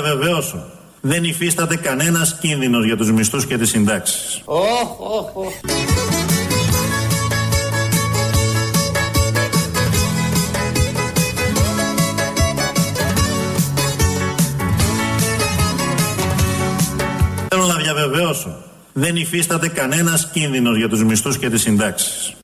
διαβεβαιώσω, δεν υφίσταται κανένας κίνδυνος για τους μισθούς και τις συντάξεις. Θέλω να διαβεβαιώσω, δεν υφίσταται κανένας κίνδυνος για τους μισθούς και τις συντάξεις.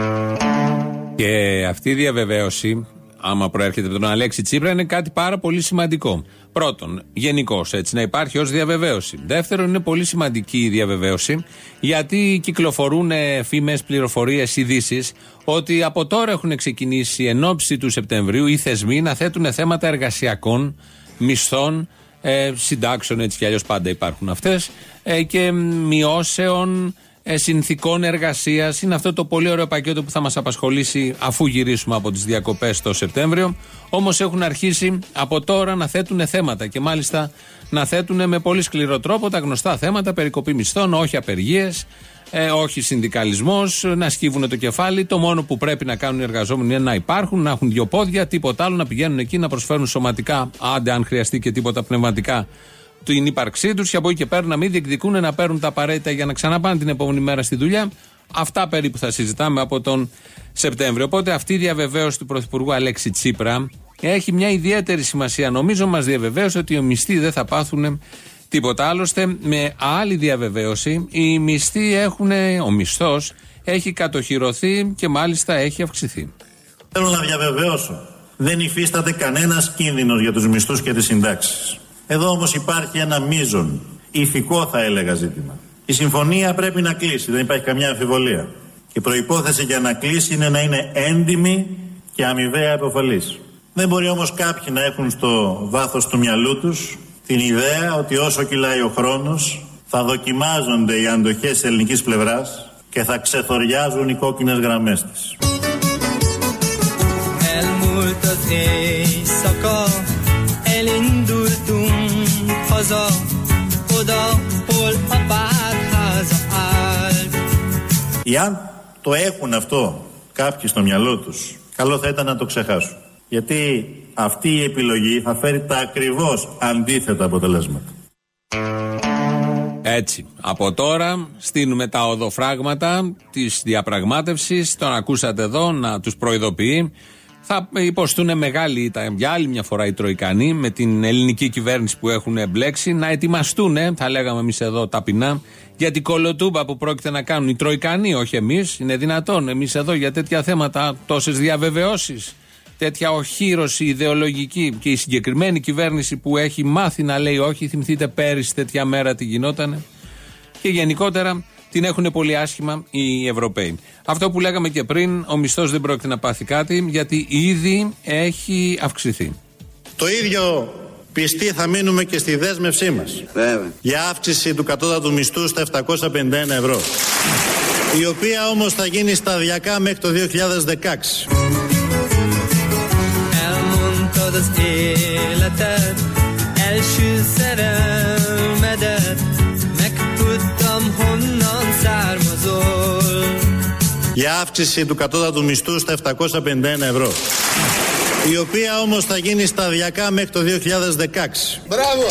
Και αυτή η διαβεβαίωση, άμα προέρχεται από τον Αλέξη Τσίπρα, είναι κάτι πάρα πολύ σημαντικό. Πρώτον, γενικώς έτσι να υπάρχει ως διαβεβαίωση. Δεύτερον, είναι πολύ σημαντική η διαβεβαίωση, γιατί κυκλοφορούν φήμες, πληροφορίες, ειδήσεις ότι από τώρα έχουν ξεκινήσει εν ώψη του Σεπτεμβρίου οι θεσμοί να θέτουν θέματα εργασιακών, μισθών, συντάξεων, έτσι κι αλλιώς πάντα υπάρχουν αυτές, και μειώσεων συνθηκών εργασίας. Είναι αυτό το πολύ ωραίο πακέτο που θα μας απασχολήσει αφού γυρίσουμε από τις διακοπές το Σεπτέμβριο. Όμως έχουν αρχίσει από τώρα να θέτουν θέματα, και μάλιστα να θέτουν με πολύ σκληρό τρόπο τα γνωστά θέματα: περικοπή μισθών, όχι απεργίες, όχι συνδικαλισμός, να σκύβουν το κεφάλι. Το μόνο που πρέπει να κάνουν οι εργαζόμενοι είναι να υπάρχουν, να έχουν δύο πόδια, τίποτα άλλο, να πηγαίνουν εκεί να προσφέρουν σωματικά, άντε αν χρειαστεί και τίποτα πνευματικά, την ύπαρξή τους, και από εκεί και πέρα να μην διεκδικούν να παίρνουν τα απαραίτητα για να ξαναπάνε την επόμενη μέρα στη δουλειά. Αυτά περίπου θα συζητάμε από τον Σεπτέμβριο. Οπότε αυτή η διαβεβαίωση του Πρωθυπουργού Αλέξη Τσίπρα έχει μια ιδιαίτερη σημασία. Νομίζω μας διαβεβαίωσε ότι οι μισθοί δεν θα πάθουν τίποτα. Άλλωστε, με άλλη διαβεβαίωση, οι μισθοί ο μισθός έχει κατοχυρωθεί και μάλιστα έχει αυξηθεί. Θέλω να διαβεβαιώσω, δεν υφίσταται κανένας κίνδυνος για τους μισθούς και τις συντάξεις. Εδώ όμως υπάρχει ένα μείζον, ηθικό θα έλεγα ζήτημα. Η συμφωνία πρέπει να κλείσει, δεν υπάρχει καμιά αμφιβολία. Και η προϋπόθεση για να κλείσει είναι να είναι έντιμη και αμοιβαία επωφελής. Δεν μπορεί όμως κάποιοι να έχουν στο βάθος του μυαλού τους την ιδέα ότι όσο κυλάει ο χρόνος θα δοκιμάζονται οι αντοχές της ελληνικής πλευράς και θα ξεθοριάζουν οι κόκκινες γραμμές της. Εάν το έχουν αυτό κάποιοι στο μυαλό τους, καλό θα ήταν να το ξεχάσουν. Γιατί αυτή η επιλογή θα φέρει τα ακριβώς αντίθετα αποτελέσματα. Έτσι, από τώρα στείλουμε τα οδοφράγματα της διαπραγμάτευσης. Τον ακούσατε εδώ να τους προειδοποιεί. Θα υποστούν μεγάλη ήττα για άλλη μια φορά οι Τροικανοί με την ελληνική κυβέρνηση που έχουν εμπλέξει, να ετοιμαστούν, θα λέγαμε εμείς εδώ ταπεινά, για την κολοτούμπα που πρόκειται να κάνουν οι Τροικανοί, όχι εμείς. Είναι δυνατόν εμείς εδώ για τέτοια θέματα, τόσες διαβεβαιώσεις, τέτοια οχύρωση ιδεολογική, και η συγκεκριμένη κυβέρνηση που έχει μάθει να λέει όχι? Θυμηθείτε πέρυσι τέτοια μέρα τι γινότανε. Και γενικότερα την έχουν πολύ άσχημα οι Ευρωπαίοι. Αυτό που λέγαμε και πριν, ο μισθός δεν πρόκειται να πάθει κάτι, γιατί ήδη έχει αυξηθεί. Το ίδιο πιστοί θα μείνουμε και στη δέσμευσή μας. Για αύξηση του κατώτατου μισθού στα 751 ευρώ. Η οποία όμως θα γίνει σταδιακά μέχρι το 2016. Για αύξηση του κατώτατου μισθού στα 751 ευρώ. Η οποία όμως θα γίνει σταδιακά μέχρι το 2016. Μπράβο!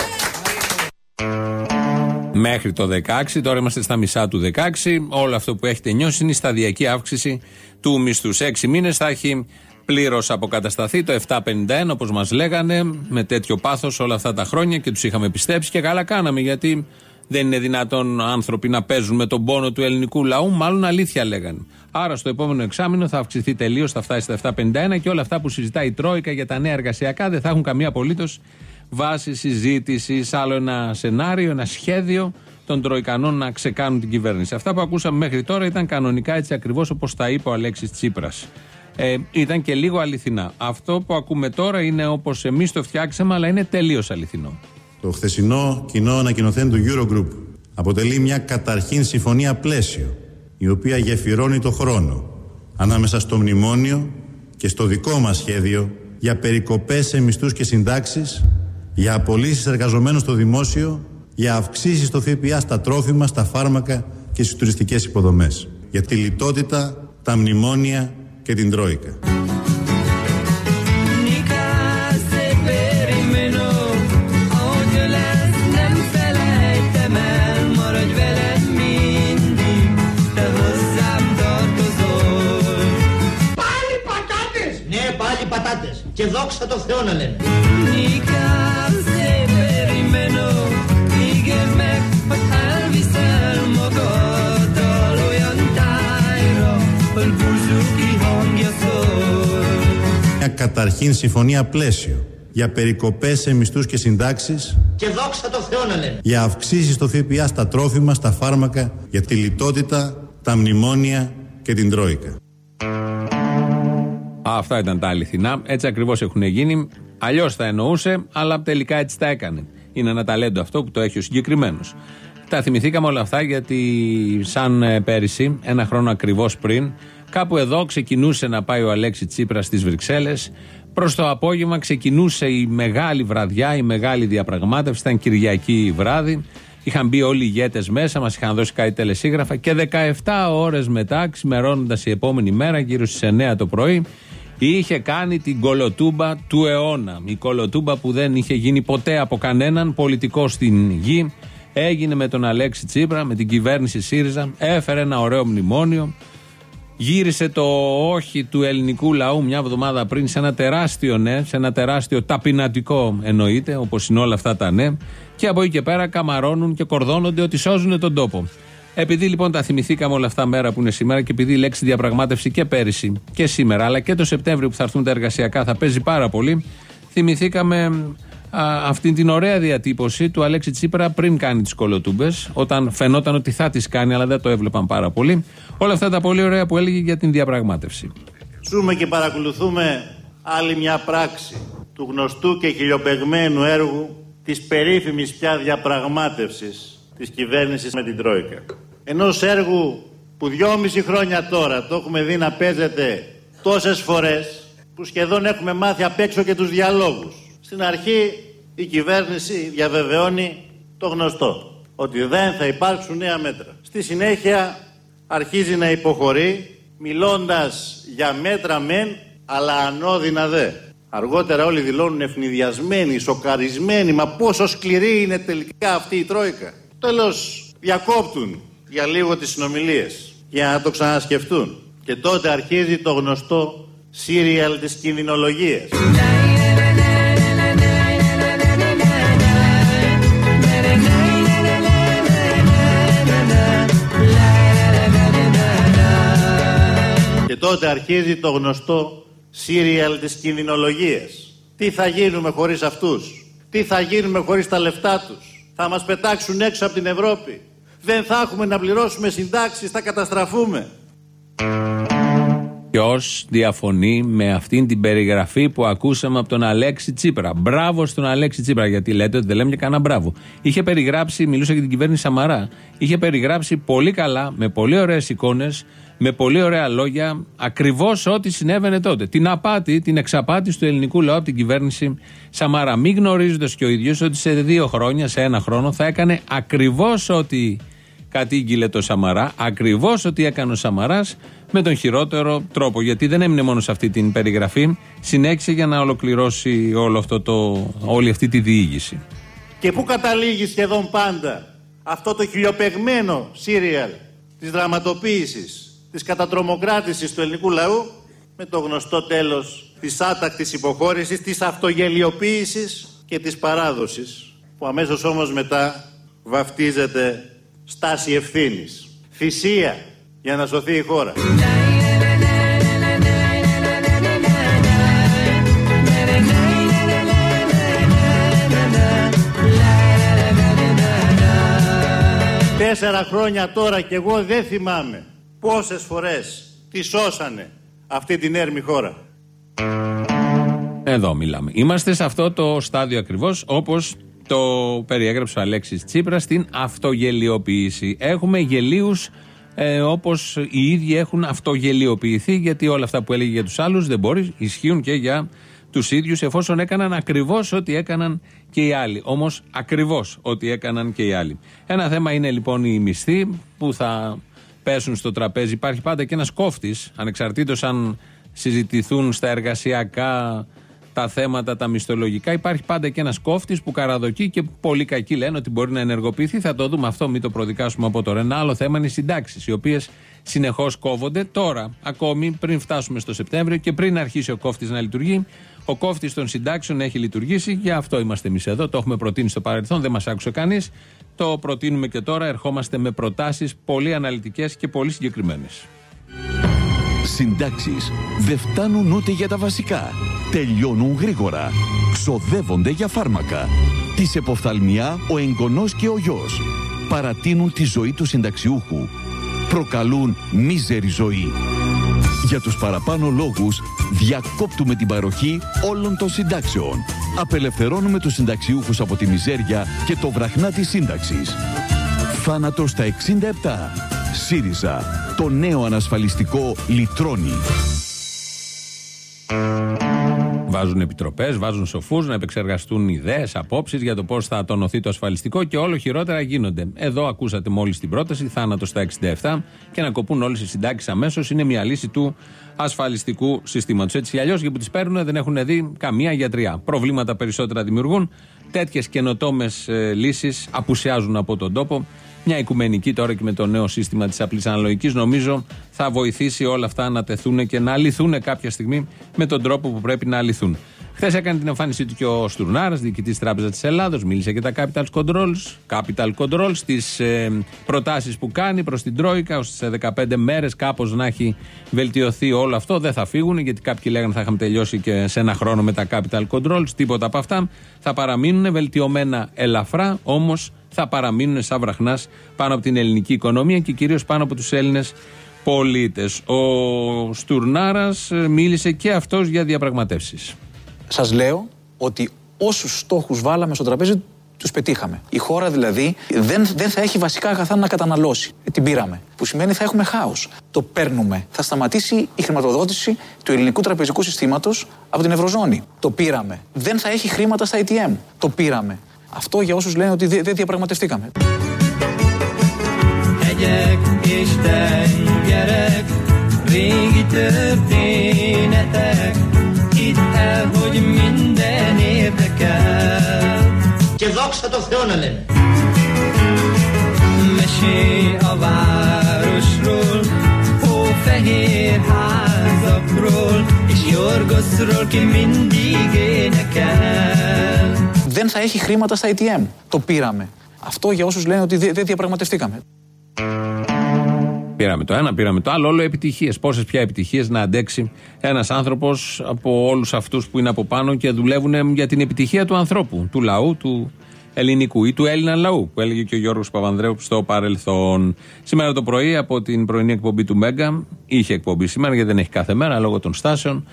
Μέχρι το 16, τώρα είμαστε στα μισά του 16. Όλο αυτό που έχετε νιώσει είναι η σταδιακή αύξηση του μισθού. Σε 6 μήνες θα έχει πλήρως αποκατασταθεί το 751, όπως μας λέγανε, με τέτοιο πάθος όλα αυτά τα χρόνια, και τους είχαμε πιστέψει, και καλά κάναμε, γιατί δεν είναι δυνατόν άνθρωποι να παίζουν με τον πόνο του ελληνικού λαού, μάλλον αλήθεια λέγανε. Άρα στο επόμενο εξάμηνο θα αυξηθεί τελείως, θα φτάσει στα 751, και όλα αυτά που συζητάει η Τρόικα για τα νέα εργασιακά δεν θα έχουν καμία απολύτως βάση συζήτησης. Άλλο ένα σενάριο, ένα σχέδιο των Τροικανών να ξεκάνουν την κυβέρνηση. Αυτά που ακούσαμε μέχρι τώρα ήταν κανονικά έτσι ακριβώς όπως τα είπε ο Αλέξης Τσίπρας. Ήταν και λίγο αληθινά. Αυτό που ακούμε τώρα είναι όπως εμείς το φτιάξαμε, αλλά είναι τελείως αληθινό. Το χθεσινό κοινό ανακοινωθέν του Eurogroup αποτελεί μια καταρχήν συμφωνία πλαίσιο, η οποία γεφυρώνει το χρόνο ανάμεσα στο μνημόνιο και στο δικό μας σχέδιο για περικοπές σε μισθούς και συντάξεις, για απολύσεις εργαζομένων στο δημόσιο, για αυξήσεις στο ΦΠΑ στα τρόφιμα, στα φάρμακα και στις τουριστικές υποδομές. Για τη λιτότητα, τα μνημόνια και την Τρόικα. Και δόξα τω Θεώ να λένε. Μια καταρχήν συμφωνία πλαίσιο για περικοπές σε μισθούς και συντάξεις. Και δόξα τω Θεώ να λένε. Για αυξήσεις στο ΦΠΑ στα τρόφιμα, στα φάρμακα, για τη λιτότητα, τα μνημόνια και την Τρόικα. Αυτά ήταν τα αληθινά. Έτσι ακριβώς έχουν γίνει. Αλλιώς τα εννοούσε, αλλά τελικά έτσι τα έκανε. Είναι ένα ταλέντο αυτό που το έχει ο συγκεκριμένος. Τα θυμηθήκαμε όλα αυτά γιατί, σαν πέρυσι, ένα χρόνο ακριβώς πριν, κάπου εδώ ξεκινούσε να πάει ο Αλέξη Τσίπρας στις Βρυξέλλες. Προς το απόγευμα ξεκινούσε η μεγάλη βραδιά, η μεγάλη διαπραγμάτευση. Ήταν Κυριακή βράδυ. Είχαν μπει όλοι οι ηγέτες μέσα, μας είχαν δώσει κάτι τελεσίγραφα και 17 ώρες μετά, ξημερώνοντας η επόμενη μέρα, γύρω στις 9 το πρωί, είχε κάνει την κολοτούμπα του αιώνα. Η κολοτούμπα που δεν είχε γίνει ποτέ από κανέναν πολιτικό στην γη. Έγινε με τον Αλέξη Τσίπρα, με την κυβέρνηση ΣΥΡΙΖΑ, έφερε ένα ωραίο μνημόνιο. Γύρισε το όχι του ελληνικού λαού μια εβδομάδα πριν σε ένα τεράστιο ναι, σε ένα τεράστιο ταπεινατικό εννοείται, όπως είναι όλα αυτά τα ναι, και από εκεί και πέρα καμαρώνουν και κορδώνονται ότι σώζουν τον τόπο. Επειδή λοιπόν τα θυμηθήκαμε όλα αυτά μέρα που είναι σήμερα και επειδή η λέξη διαπραγμάτευση και πέρυσι και σήμερα, αλλά και το Σεπτέμβριο που θα έρθουν τα εργασιακά θα παίζει πάρα πολύ, θυμηθήκαμε αυτή την ωραία διατύπωση του Αλέξη Τσίπρα πριν κάνει τις κολοτούμπες, όταν φαινόταν ότι θα τις κάνει, αλλά δεν το έβλεπαν πάρα πολύ. Όλα αυτά τα πολύ ωραία που έλεγε για την διαπραγμάτευση. Ζούμε και παρακολουθούμε άλλη μια πράξη του γνωστού και χιλιοπαιγμένου έργου της περίφημης πια διαπραγμάτευσης της κυβέρνησης με την Τρόικα. Ενός έργου που 2,5 χρόνια τώρα το έχουμε δει να παίζεται τόσες φορές που σχεδόν έχουμε μάθει απ' έξω και τους διαλόγους. Στην αρχή η κυβέρνηση διαβεβαιώνει το γνωστό, ότι δεν θα υπάρξουν νέα μέτρα. Στη συνέχεια αρχίζει να υποχωρεί, μιλώντας για μέτρα μεν, αλλά ανώδυνα δε. Αργότερα όλοι δηλώνουν ευνηδιασμένοι, σοκαρισμένοι, μα πόσο σκληρή είναι τελικά αυτή η Τρόικα. Τέλος διακόπτουν για λίγο τις συνομιλίες, για να το ξανασκεφτούν. Και τότε αρχίζει το γνωστό σύριαλ της κινδυνολογίας. Και τότε αρχίζει το γνωστό σύριαλ της κινδυνολογίας. Τι θα γίνουμε χωρίς αυτούς? Τι θα γίνουμε χωρίς τα λεφτά τους? Θα μας πετάξουν έξω από την Ευρώπη? Δεν θα έχουμε να πληρώσουμε συντάξεις? Θα καταστραφούμε? Ποιος διαφωνεί με αυτήν την περιγραφή που ακούσαμε από τον Αλέξη Τσίπρα? Μπράβο στον Αλέξη Τσίπρα, γιατί λέτε ότι δεν λέμε και κανένα μπράβο. Είχε περιγράψει, μιλούσε για την κυβέρνηση Σαμαρά, είχε περιγράψει πολύ καλά, με πολύ ωραίες εικόνες, με πολύ ωραία λόγια, ακριβώς ό,τι συνέβαινε τότε. Την απάτη, την εξαπάτηση του ελληνικού λαού από την κυβέρνηση Σαμαρά. Μη γνωρίζοντας και ο ίδιος ότι σε 2 χρόνια, σε 1 χρόνο, θα έκανε ακριβώς ό,τι κατήγγειλε το Σαμαρά, ακριβώς ό,τι έκανε ο Σαμαράς, με τον χειρότερο τρόπο. Γιατί δεν έμεινε μόνο σε αυτή την περιγραφή, συνέχισε για να ολοκληρώσει όλη αυτή τη διήγηση. Και πού καταλήγει σχεδόν πάντα αυτό το χιλιοπαιγμένο σύριαλ της δραματοποίησης, της κατατρομοκράτησης του ελληνικού λαού, με το γνωστό τέλος της άτακτης υποχώρησης, της αυτογελιοποίησης και της παράδοσης, που αμέσως όμως μετά βαφτίζεται στάση ευθύνης, θυσία για να σωθεί η χώρα. Τέσσερα χρόνια τώρα και εγώ δεν θυμάμαι πόσες φορές τη σώσανε αυτή την έρμη χώρα. Εδώ μιλάμε. Είμαστε σε αυτό το στάδιο ακριβώς όπως το περιέγραψε ο Αλέξης Τσίπρας, στην αυτογελιοποίηση. Έχουμε γελίους όπως οι ίδιοι έχουν αυτογελιοποιηθεί, γιατί όλα αυτά που έλεγε για τους άλλους δεν μπορεί, ισχύουν και για τους ίδιους, εφόσον έκαναν ακριβώς ό,τι έκαναν και οι άλλοι. Όμως ακριβώς ό,τι έκαναν και οι άλλοι. Ένα θέμα είναι λοιπόν οι μισθοί που θα πέσουν στο τραπέζι. Υπάρχει πάντα και ένας κόφτης, ανεξαρτήτως αν συζητηθούν στα εργασιακά τα θέματα, τα μισθολογικά. Υπάρχει πάντα και ένας κόφτης που καραδοκεί και πολύ κακοί λένε ότι μπορεί να ενεργοποιηθεί. Θα το δούμε αυτό, μην το προδικάσουμε από τώρα. Ένα άλλο θέμα είναι οι συντάξεις, οι οποίες συνεχώς κόβονται. Τώρα, ακόμη πριν φτάσουμε στο Σεπτέμβριο και πριν αρχίσει ο κόφτης να λειτουργεί, Ο κόφτης των συντάξεων έχει λειτουργήσει, για αυτό είμαστε εμείς εδώ. Το έχουμε προτείνει στο παρελθόν, δεν μας άκουσε κανείς. Το προτείνουμε και τώρα. Ερχόμαστε με προτάσεις πολύ αναλυτικές και πολύ συγκεκριμένες. Συντάξεις δεν φτάνουν ούτε για τα βασικά. Τελειώνουν γρήγορα. Ξοδεύονται για φάρμακα. Της εποφθαλμιά ο εγγονός και ο γιος. Παρατείνουν τη ζωή του συνταξιούχου. Προκαλούν μίζερη ζωή. Για τους παραπάνω λόγους διακόπτουμε την παροχή όλων των συντάξεων. Απελευθερώνουμε τους συνταξιούχους από τη μιζέρια και το βραχνά της σύνταξης. Θάνατος στα 67. ΣΥΡΙΖΑ. Το νέο ανασφαλιστικό λυτρώνει. Βάζουν επιτροπές, βάζουν σοφούς να επεξεργαστούν ιδέες, απόψεις για το πώς θα τονωθεί το ασφαλιστικό και όλο χειρότερα γίνονται. Εδώ ακούσατε μόλις την πρόταση, θάνατο στα 67 και να κοπούν όλες οι συντάξεις αμέσως. Είναι μια λύση του ασφαλιστικού συστήματος. Έτσι κι αλλιώς για που τις παίρνουν δεν έχουν δει καμία γιατριά. Προβλήματα περισσότερα δημιουργούν. Τέτοιες καινοτόμες λύσεις απουσιάζουν από τον τόπο. Μια οικουμενική τώρα και με το νέο σύστημα της απλής αναλογικής νομίζω θα βοηθήσει όλα αυτά να τεθούν και να αληθούν κάποια στιγμή με τον τρόπο που πρέπει να αληθούν. Χθες έκανε την εμφάνισή του και ο Στουρνάρας, διοικητής Τράπεζας της Ελλάδος, μίλησε για τα capital controls, τις προτάσεις που κάνει προς την Τρόικα, ώστε σε 15 μέρες κάπως να έχει βελτιωθεί όλο αυτό. Δεν θα φύγουν, γιατί κάποιοι λέγανε θα είχαμε τελειώσει και σε ένα χρόνο με τα capital controls. Τίποτα από αυτά. Θα παραμείνουν βελτιωμένα ελαφρά, όμως θα παραμείνουν σαν βραχνάς πάνω από την ελληνική οικονομία και κυρίως πάνω από τους Έλληνες πολίτες. Ο Στουρνάρας μίλησε και αυτός για διαπραγματεύσεις. Σας λέω ότι όσους στόχους βάλαμε στο τραπέζι τους πετύχαμε. Η χώρα δηλαδή δεν θα έχει βασικά αγαθά να καταναλώσει. Την πήραμε. Που σημαίνει θα έχουμε χάος. Το παίρνουμε. Θα σταματήσει η χρηματοδότηση του ελληνικού τραπεζικού συστήματος από την Ευρωζώνη. Το πήραμε. Δεν θα έχει χρήματα στα ATM. Το πήραμε. Αυτό για όσους λένε ότι δεν διαπραγματευτήκαμε. Και δόξα τω Θεώ να λένε. Δεν θα έχει χρήματα στα ATM. Το πήραμε. Αυτό για όσους λένε ότι δεν διαπραγματευτήκαμε. Πήραμε το ένα, πήραμε το άλλο, όλο επιτυχίες. Πόσες πια επιτυχίες να αντέξει ένας άνθρωπος από όλους αυτούς που είναι από πάνω και δουλεύουν για την επιτυχία του ανθρώπου, του λαού, του ελληνικού ή του Έλληνα λαού, που έλεγε και ο Γιώργος Παπανδρέου στο παρελθόν. Σήμερα το πρωί από την πρωινή εκπομπή του Μέγκα, είχε εκπομπή σήμερα γιατί δεν έχει κάθε μέρα λόγω των στάσεων.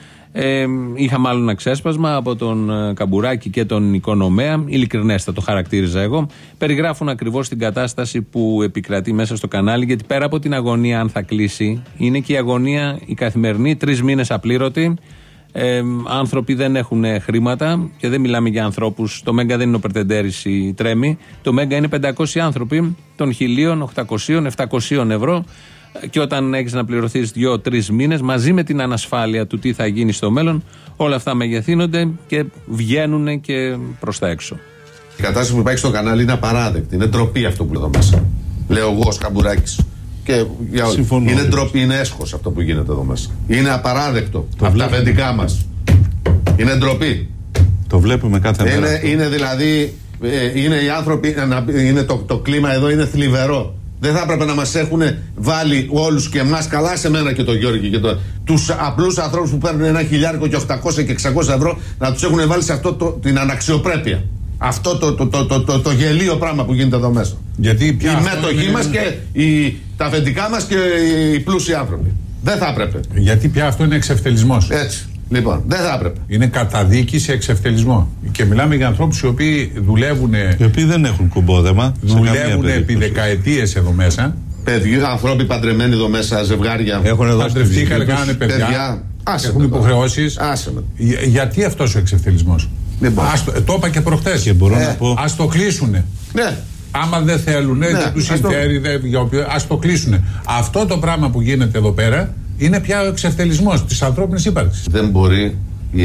Είχα μάλλον ένα ξέσπασμα από τον Καμπουράκη και τον Οικονομέα, ειλικρινές θα το χαρακτήριζα εγώ. Περιγράφουν ακριβώς την κατάσταση που επικρατεί μέσα στο κανάλι, γιατί πέρα από την αγωνία αν θα κλείσει, είναι και η αγωνία η καθημερινή, 3 μήνες απλήρωτοι. Άνθρωποι δεν έχουν χρήματα και δεν μιλάμε για ανθρώπους. Το Μέγκα δεν είναι ο Περτεντέρης η Τρέμη. Το Μέγκα είναι 500 άνθρωποι των 1.000, 800, 700 ευρώ. Και όταν έχεις να πληρωθείς 2-3 μήνες, μαζί με την ανασφάλεια του τι θα γίνει στο μέλλον, όλα αυτά μεγεθύνονται και βγαίνουν και προς τα έξω. Η κατάσταση που υπάρχει στο κανάλι είναι απαράδεκτη. Είναι ντροπή αυτό που λέω εδώ μέσα. Λέω εγώ ως Καμπουράκης. Και για όλοι. Είναι ντροπή, είναι έσχος αυτό που γίνεται εδώ μέσα. Είναι απαράδεκτο. Από τα αφεντικά μας. Είναι ντροπή. Το βλέπουμε κάθε μέρα. Είναι δηλαδή. Είναι οι άνθρωποι. Είναι το κλίμα εδώ είναι θλιβερό. Δεν θα έπρεπε να μας έχουν βάλει όλους και εμάς, καλά σε μένα και τον Γιώργη και τους απλούς ανθρώπους που παίρνουν 1.000 και 800 και 600 ευρώ, να τους έχουν βάλει σε αυτό την αναξιοπρέπεια. Αυτό το γελίο πράγμα που γίνεται εδώ μέσα. Γιατί η μέτοχή μας και τα αφεντικά μας και οι πλούσιοι άνθρωποι. Δεν θα έπρεπε. Γιατί πια αυτό είναι εξευτελισμός. Έτσι. Λοιπόν, δεν θα έπρεπε. Είναι καταδίκη σε εξευτελισμό. Και μιλάμε για ανθρώπους οι οποίοι δουλεύουν. Οι οποίοι δεν έχουν κουμπόδεμα. Δουλεύουν επί δεκαετίες εδώ μέσα. Ανθρώποι παντρεμένοι εδώ μέσα, ζευγάρια. Έχουν παντρευτήκαν, κάνανε παιδιά. Έχουν υποχρεώσεις. Γιατί αυτός ο εξευτελισμός. Το είπα και προχτές. Ας το κλείσουνε. Ναι. Άμα δεν θέλουν, δεν τους συμφέρει, ας το κλείσουνε. Αυτό το πράγμα που γίνεται εδώ πέρα είναι πια ο εξευτελισμός της ανθρώπινης ύπαρξης. Δεν μπορεί οι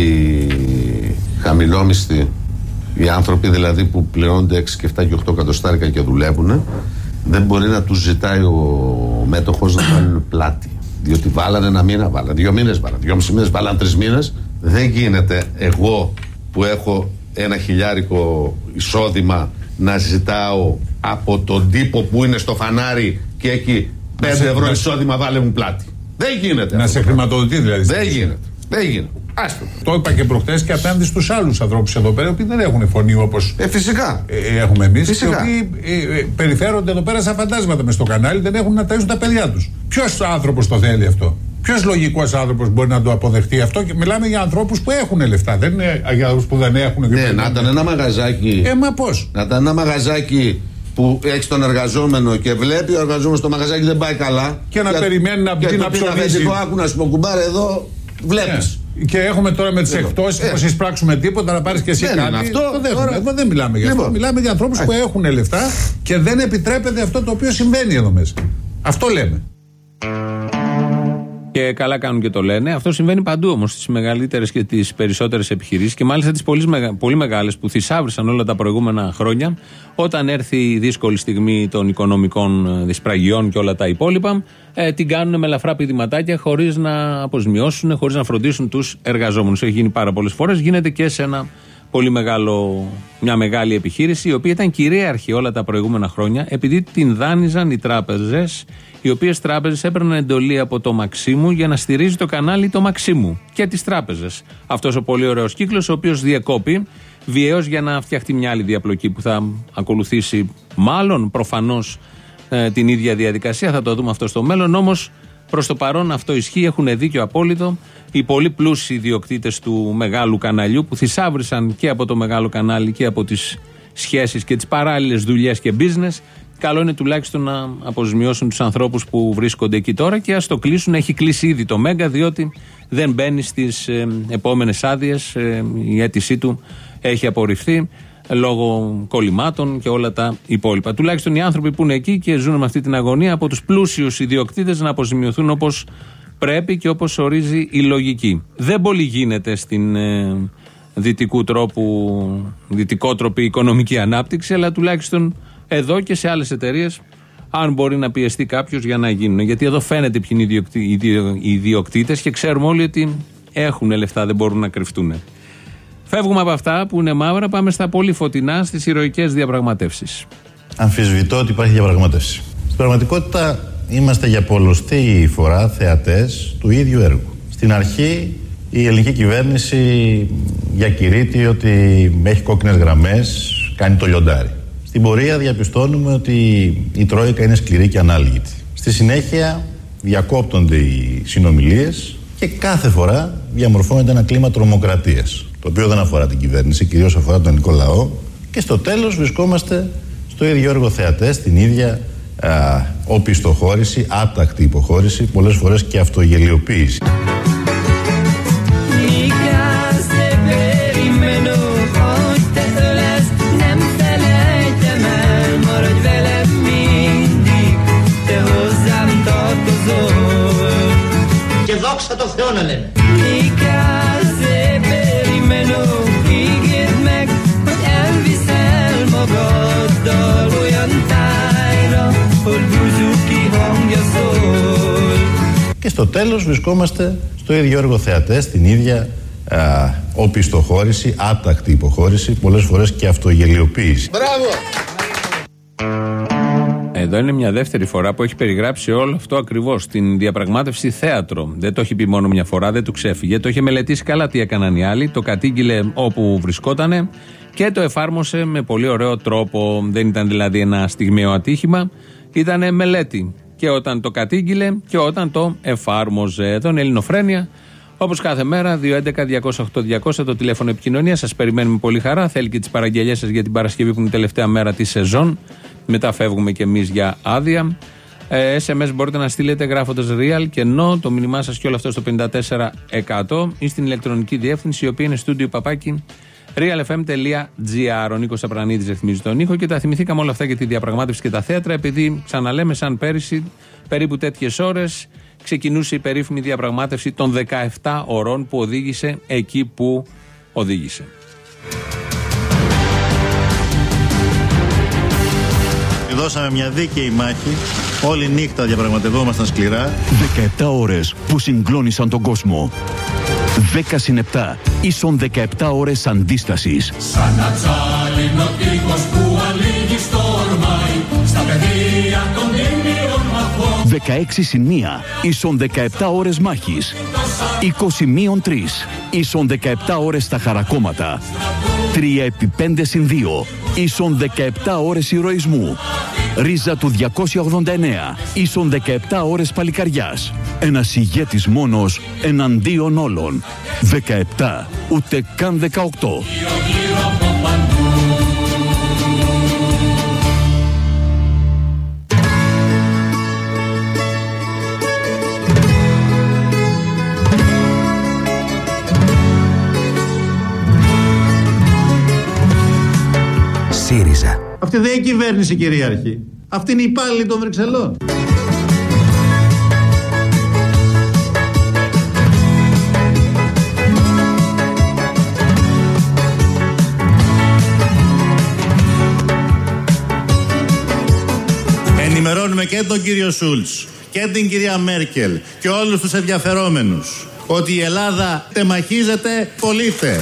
χαμηλόμισθοι, οι άνθρωποι δηλαδή που πληρώνονται 6 και 7 και 8 εκατοστάρικα και δουλεύουν, δεν μπορεί να τους ζητάει ο μέτοχος να βάλουν πλάτη. Διότι βάλανε ένα μήνα, βάλανε 2 μήνες, βάλανε 2,5 μήνες, βάλανε 3 μήνες. Δεν γίνεται εγώ που έχω ένα 1.000 εισόδημα να ζητάω από τον τύπο που είναι στο φανάρι και έχει 5 ευρώ εισόδημα, βάλε μου πλάτη. Δεν γίνεται. Να σε χρηματοδοτεί δηλαδή. Δεν γίνεται. Δεν γίνεται. Άστο. Το είπα και προχτές και απέναντι στους άλλους ανθρώπους εδώ πέρα, οι οποίοι δεν έχουν φωνή όπως φυσικά. Έχουμε εμείς. Οι οποίοι περιφέρονται εδώ πέρα σαν φαντάσματα μες στο κανάλι, δεν έχουν να ταΐζουν τα παιδιά τους. Ποιος άνθρωπος το θέλει αυτό? Ποιος λογικός άνθρωπος μπορεί να το αποδεχτεί αυτό? Και μιλάμε για ανθρώπους που έχουν λεφτά. Δεν είναι για ανθρώπους που δεν έχουν. Ναι, να ήταν ένα μαγαζάκι. Μα πώς? Να ήταν ένα μαγαζάκι που έχει τον εργαζόμενο και βλέπει ο εργαζόμενος το μαγαζάκι δεν πάει καλά. Και να περιμένει να μπει να ψωνίσει. Άκου να σου πω, κουμπάρε, εδώ βλέπεις. Και έχουμε τώρα με τις εκτόσεις που εισπράξουμε τίποτα να πάρεις και εσύ κάτι. Αυτό, εδώ δεν μιλάμε για αυτό. Μιλάμε για ανθρώπους που έχουν λεφτά και δεν επιτρέπεται αυτό το οποίο συμβαίνει εδώ μέσα. Αυτό λέμε. Και καλά κάνουν και το λένε. Αυτό συμβαίνει παντού όμως στις μεγαλύτερες και τις περισσότερες επιχειρήσεις και μάλιστα τις πολύ μεγάλες που θησάβρισαν όλα τα προηγούμενα χρόνια. Όταν έρθει η δύσκολη στιγμή των οικονομικών δυσπραγιών και όλα τα υπόλοιπα, την κάνουν με ελαφρά πηδηματάκια χωρίς να αποζημιώσουν, χωρίς να φροντίσουν τους εργαζόμενους. Έχει γίνει πάρα πολλές φορές. Γίνεται και σε μια μεγάλη επιχείρηση, η οποία ήταν κυρίαρχη όλα τα προηγούμενα χρόνια, επειδή την δάνειζαν οι τράπεζες, οι οποίες τράπεζες έπαιρναν εντολή από το Μαξίμου για να στηρίζει το κανάλι το Μαξίμου και τις τράπεζες. Αυτός ο πολύ ωραίος κύκλος, ο οποίος διεκόπη βιαίως για να φτιαχτεί μια άλλη διαπλοκή που θα ακολουθήσει, μάλλον προφανώς την ίδια διαδικασία. Θα το δούμε αυτό στο μέλλον. Όμως προς το παρόν αυτό ισχύει, έχουν δίκιο απόλυτο. Οι πολύ πλούσιοι ιδιοκτήτες του μεγάλου καναλιού που θησάβρισαν και από το μεγάλο κανάλι και από τις σχέσεις και τις παράλληλες δουλειές και business, καλό είναι τουλάχιστον να αποζημιώσουν τους ανθρώπους που βρίσκονται εκεί τώρα και ας το κλείσουν. Έχει κλείσει ήδη το Μέγκα, διότι δεν μπαίνει στις επόμενες άδειες. Η αίτησή του έχει απορριφθεί λόγω κολλημάτων και όλα τα υπόλοιπα. Τουλάχιστον οι άνθρωποι που είναι εκεί και ζουν με αυτή την αγωνία από τους πλούσιους ιδιοκτήτες να αποζημιωθούν όπως πρέπει και όπως ορίζει η λογική. Δεν πολύ γίνεται στην δυτικότροπη οικονομική ανάπτυξη, αλλά τουλάχιστον εδώ και σε άλλες εταιρείες, αν μπορεί να πιεστεί κάποιος για να γίνουν. Γιατί εδώ φαίνεται ποιοι είναι οι ιδιοκτήτες και ξέρουμε όλοι ότι έχουν λεφτά, δεν μπορούν να κρυφτούν. Φεύγουμε από αυτά που είναι μαύρα, πάμε στα πολύ φωτεινά, στις ηρωικές διαπραγματεύσεις. Αμφισβητώ ότι υπάρχει διαπραγματεύση. Στην πραγματικότητα είμαστε για πολλωστή φορά θεατές του ίδιου έργου. Στην αρχή η ελληνική κυβέρνηση διακηρύττει ότι έχει κόκκινες γραμμές, κάνει το λιοντάρι. Στην πορεία διαπιστώνουμε ότι η Τρόικα είναι σκληρή και ανάλγητη. Στη συνέχεια διακόπτονται οι συνομιλίες και κάθε φορά διαμορφώνεται ένα κλίμα τρομοκρατίας, το οποίο δεν αφορά την κυβέρνηση, κυρίως αφορά τον ελληνικό λαό, και στο τέλος βρισκόμαστε στο ίδιο έργο θεατές, την ίδια οπισθοχώρηση, άτακτη υποχώρηση, πολλές φορές και αυτογελιοποίηση. Και δόξα τω Θεώ να λέμε. Και στο τέλος βρισκόμαστε στο ίδιο έργο θεατές, την ίδια οπισθοχώρηση, άτακτη υποχώρηση, πολλές φορές και αυτογελιοποίηση. Μπράβο! Εδώ είναι μια δεύτερη φορά που έχει περιγράψει όλο αυτό ακριβώς, την διαπραγμάτευση θέατρο. Δεν το έχει πει μόνο μια φορά, δεν του ξέφυγε. Το είχε μελετήσει καλά τι έκαναν οι άλλοι, το κατήγγειλε όπου βρισκότανε και το εφάρμοσε με πολύ ωραίο τρόπο. Δεν ήταν δηλαδή ένα στιγμιαίο ατύχημα, ήταν μελέτη. Και όταν το κατήγγειλε και όταν το εφάρμοζε. Εδώ είναι Ελληνοφρένεια. Όπως κάθε μέρα, 211-208-200 το τηλέφωνο επικοινωνία. Σας περιμένουμε πολύ χαρά. Θέλει και τις παραγγελίες σας για την Παρασκευή που είναι η τελευταία μέρα της σεζόν. Μετά φεύγουμε κι εμείς για άδεια. SMS μπορείτε να στείλετε γράφοντας real και no το μήνυμά σας και όλο αυτό στο 54% ή στην ηλεκτρονική διεύθυνση, η οποία είναι studio@realfm.gr. Ο Νίκος Απρανίδης ρυθμίζει τον ήχο και τα θυμηθήκαμε όλα αυτά για τη διαπραγμάτευση και τα θέατρα, επειδή ξαναλέμε, σαν πέρυσι, περίπου τέτοιες ώρες ξεκινούσε η περίφημη διαπραγμάτευση των 17 ωρών που οδήγησε εκεί που οδήγησε. Δώσαμε μια δίκαιη μάχη. Όλη νύχτα διαπραγματευόμασταν σκληρά. 17 ώρες που συγκλώνησαν τον κόσμο. 10-7 ίσον 17 ώρες αντίστασης. Σαν ατσάλινο τείχος που ανοίγει στορμάει στα πεδία των τίμιων μαχών. 16-1 ίσον 17 ώρες μάχης. 20-3 ίσον 17 ώρες στα χαρακόμματα. 3x5-2 ίσον 17 ώρες ηρωισμού. Ρίζα του 289 ίσον 17 ώρες παλικαριάς. Ένας ηγέτης μόνος εναντίον όλων. 17 ούτε καν 18. ΣΥΡΙΖΑ. Αυτή δεν είναι η κυβέρνηση κυρίαρχη. Αυτή είναι η υπάλληλη των Βρυξελών. Ενημερώνουμε και τον κύριο Σούλτς και την κυρία Μέρκελ και όλους τους ενδιαφερόμενους ότι η Ελλάδα τεμαχίζεται, πωλείται.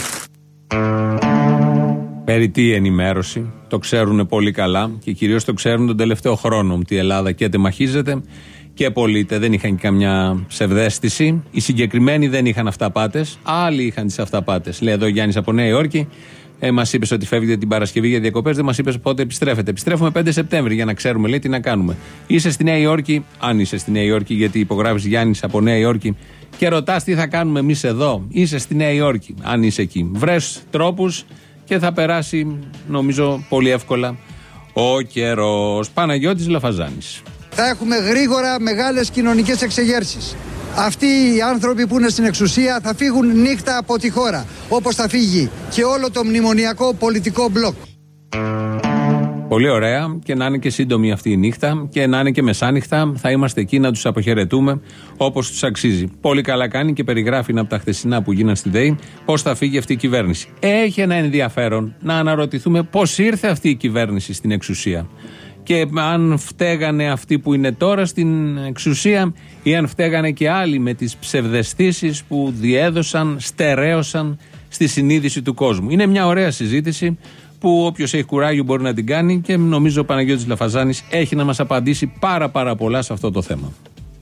Περιττή ενημέρωση, το ξέρουν πολύ καλά και κυρίως το ξέρουν τον τελευταίο χρόνο ότι η Ελλάδα και τεμαχίζεται και πωλείται. Δεν είχαν καμιά ψευδαίσθηση. Οι συγκεκριμένοι δεν είχαν αυταπάτες, άλλοι είχαν τις αυταπάτες. Λέει εδώ ο Γιάννης από Νέα Υόρκη, μας είπες ότι φεύγετε την Παρασκευή για διακοπές, δεν μας είπες πότε επιστρέφετε. Επιστρέφουμε 5 Σεπτέμβρη για να ξέρουμε, λέει, τι να κάνουμε. Είσαι στη Νέα Υόρκη, αν είσαι στη Νέα Υόρκη, γιατί υπογράφεις Γιάννης από Νέα Υόρκη και ρωτάς τι θα κάνουμε εμείς εδώ. Είσαι στη Νέα Υόρκη, αν είσαι εκεί. Βρες τρόπους και θα περάσει, νομίζω, πολύ εύκολα ο καιρός. Παναγιώτης Λαφαζάνης. Θα έχουμε γρήγορα μεγάλες κοινωνικές εξεγέρσεις. Αυτοί οι άνθρωποι που είναι στην εξουσία θα φύγουν νύχτα από τη χώρα, όπως θα φύγει και όλο το μνημονιακό πολιτικό μπλοκ. Πολύ ωραία, και να είναι και σύντομη αυτή η νύχτα και να είναι και μεσάνυχτα. Θα είμαστε εκεί να τους αποχαιρετούμε όπως τους αξίζει. Πολύ καλά κάνει και περιγράφει ένα από τα χθεσινά που γίναν στη ΔΕΗ πώς θα φύγει αυτή η κυβέρνηση. Έχει ένα ενδιαφέρον να αναρωτηθούμε πώς ήρθε αυτή η κυβέρνηση στην εξουσία. Και αν φταίγανε αυτοί που είναι τώρα στην εξουσία ή αν φταίγανε και άλλοι με τις ψευδαισθήσεις που διέδωσαν, στερέωσαν στη συνείδηση του κόσμου. Είναι μια ωραία συζήτηση που όποιος έχει κουράγιο μπορεί να την κάνει και νομίζω ο Παναγιώτης Λαφαζάνης έχει να μας απαντήσει πάρα πολλά σε αυτό το θέμα.